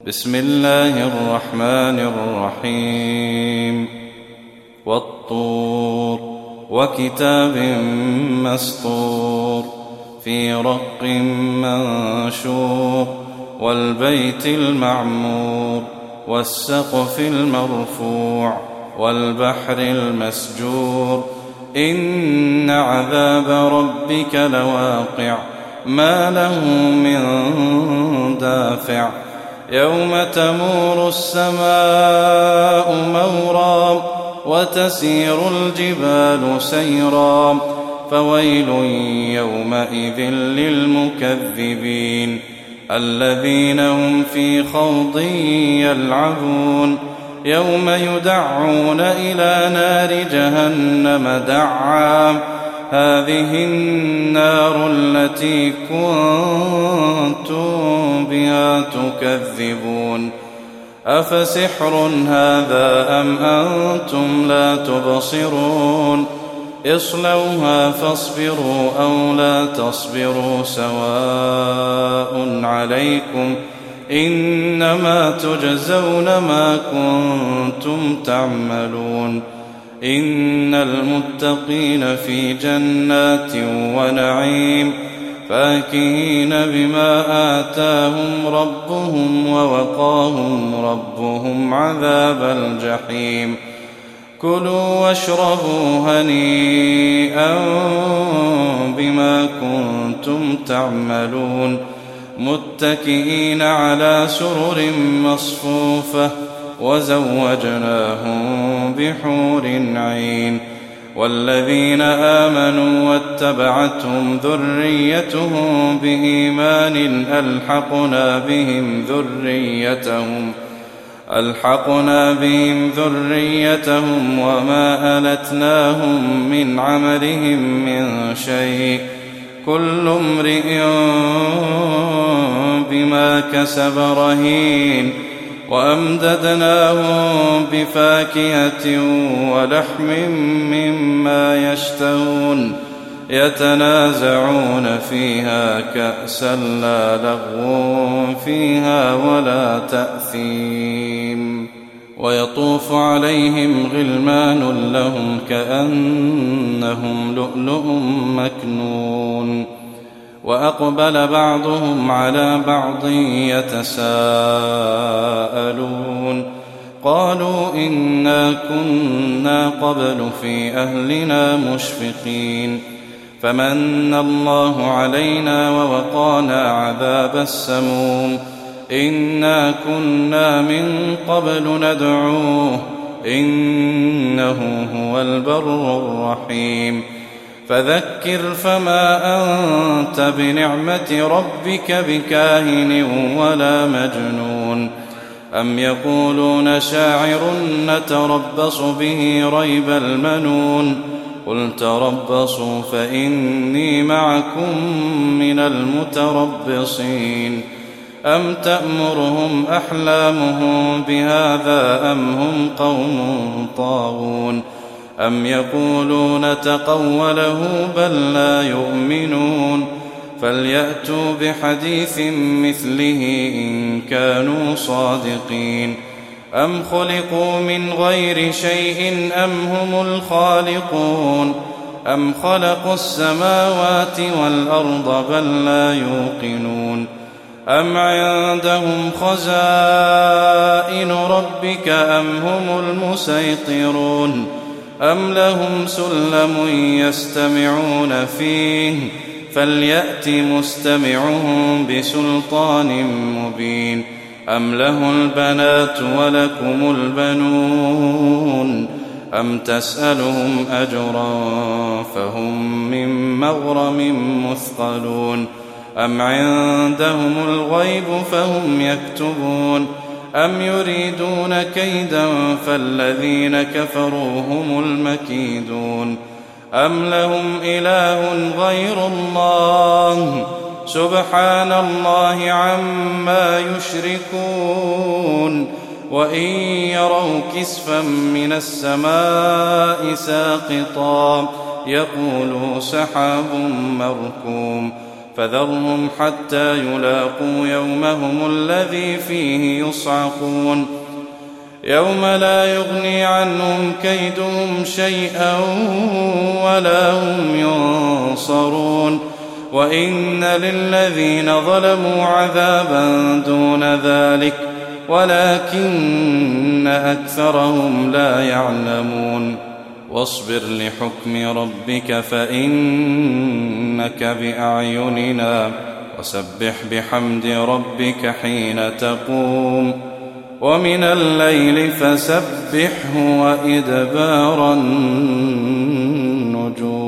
بسم الله الرحمن الرحيم والطور وكتاب مسطور في رق منشور والبيت المعمور والسقف المرفوع والبحر المسجور إن عذاب ربك لواقع ما له من دافع يوم تمور السماء مورا وتسير الجبال سيرا فويل يومئذ للمكذبين الذين هم في خوض يلعبون يوم يدعون إلى نار جهنم دعا هذه النار التي كنتم بها تكذبون أفسحر هذا أم أنتم لا تبصرون اصلوها فاصبروا أو لا تصبروا سواء عليكم إنما تجزون ما كنتم تعملون إن المتقين في جنات ونعيم فاكهين بما آتاهم ربهم ووقاهم ربهم عذاب الجحيم كلوا واشربوا هنيئا بما كنتم تعملون متكئين على سرر مصفوفة وزوجناهم بحور عين والذين آمنوا واتبعتهم ذريتهم بإيمان ألحقنا بهم ذريتهم وما ألتناهم من عملهم من شيء كل امرئ بما كسب رهين وأمددناهم بفاكهة ولحم مما يشتهون يتنازعون فيها كأسا لا لغو فيها ولا تأثيم ويطوف عليهم غلمان لهم كأنهم لؤلؤ مكنون وأقبل بعضهم على بعض يتساءلون قالوا إنا كنا قبل في أهلنا مشفقين فمن الله علينا ووقانا عذاب السموم إنا كنا من قبل ندعوه إنه هو البر الرحيم فذكر فما أنت بنعمة ربك بكاهن ولا مجنون أم يقولون شاعر نتربص به ريب المنون قل تربصوا فإني معكم من المتربصين أم تأمرهم أحلامهم بهذا أم هم قوم طاغون أم يقولون تقوله بل لا يؤمنون فليأتوا بحديث مثله إن كانوا صادقين أم خلقوا من غير شيء أم هم الخالقون أم خلقوا السماوات والأرض بل لا يوقنون أم عندهم خزائن ربك أم هم المسيطرون أم لهم سلم يستمعون فيه فليأت مستمعهم بسلطان مبين أم له البنات ولكم البنون أم تسألهم أجرا فهم من مغرم مثقلون أم عندهم الغيب فهم يكتبون أم يريدون كيدا فالذين كفروا هم المكيدون أم لهم إله غير الله سبحان الله عما يشركون وإن يروا كسفا من السماء ساقطا يقولوا سحاب مركوم فذرهم حتى يلاقوا يومهم الذي فيه يصعقون يوم لا يغني عنهم كيدهم شيئا ولا هم ينصرون وإن للذين ظلموا عذابا دون ذلك ولكن أكثرهم لا يعلمون واصبر لحكم ربك فإنك بأعيننا وسبح بحمد ربك حين تقوم ومن الليل فسبحه وإدبار النجوم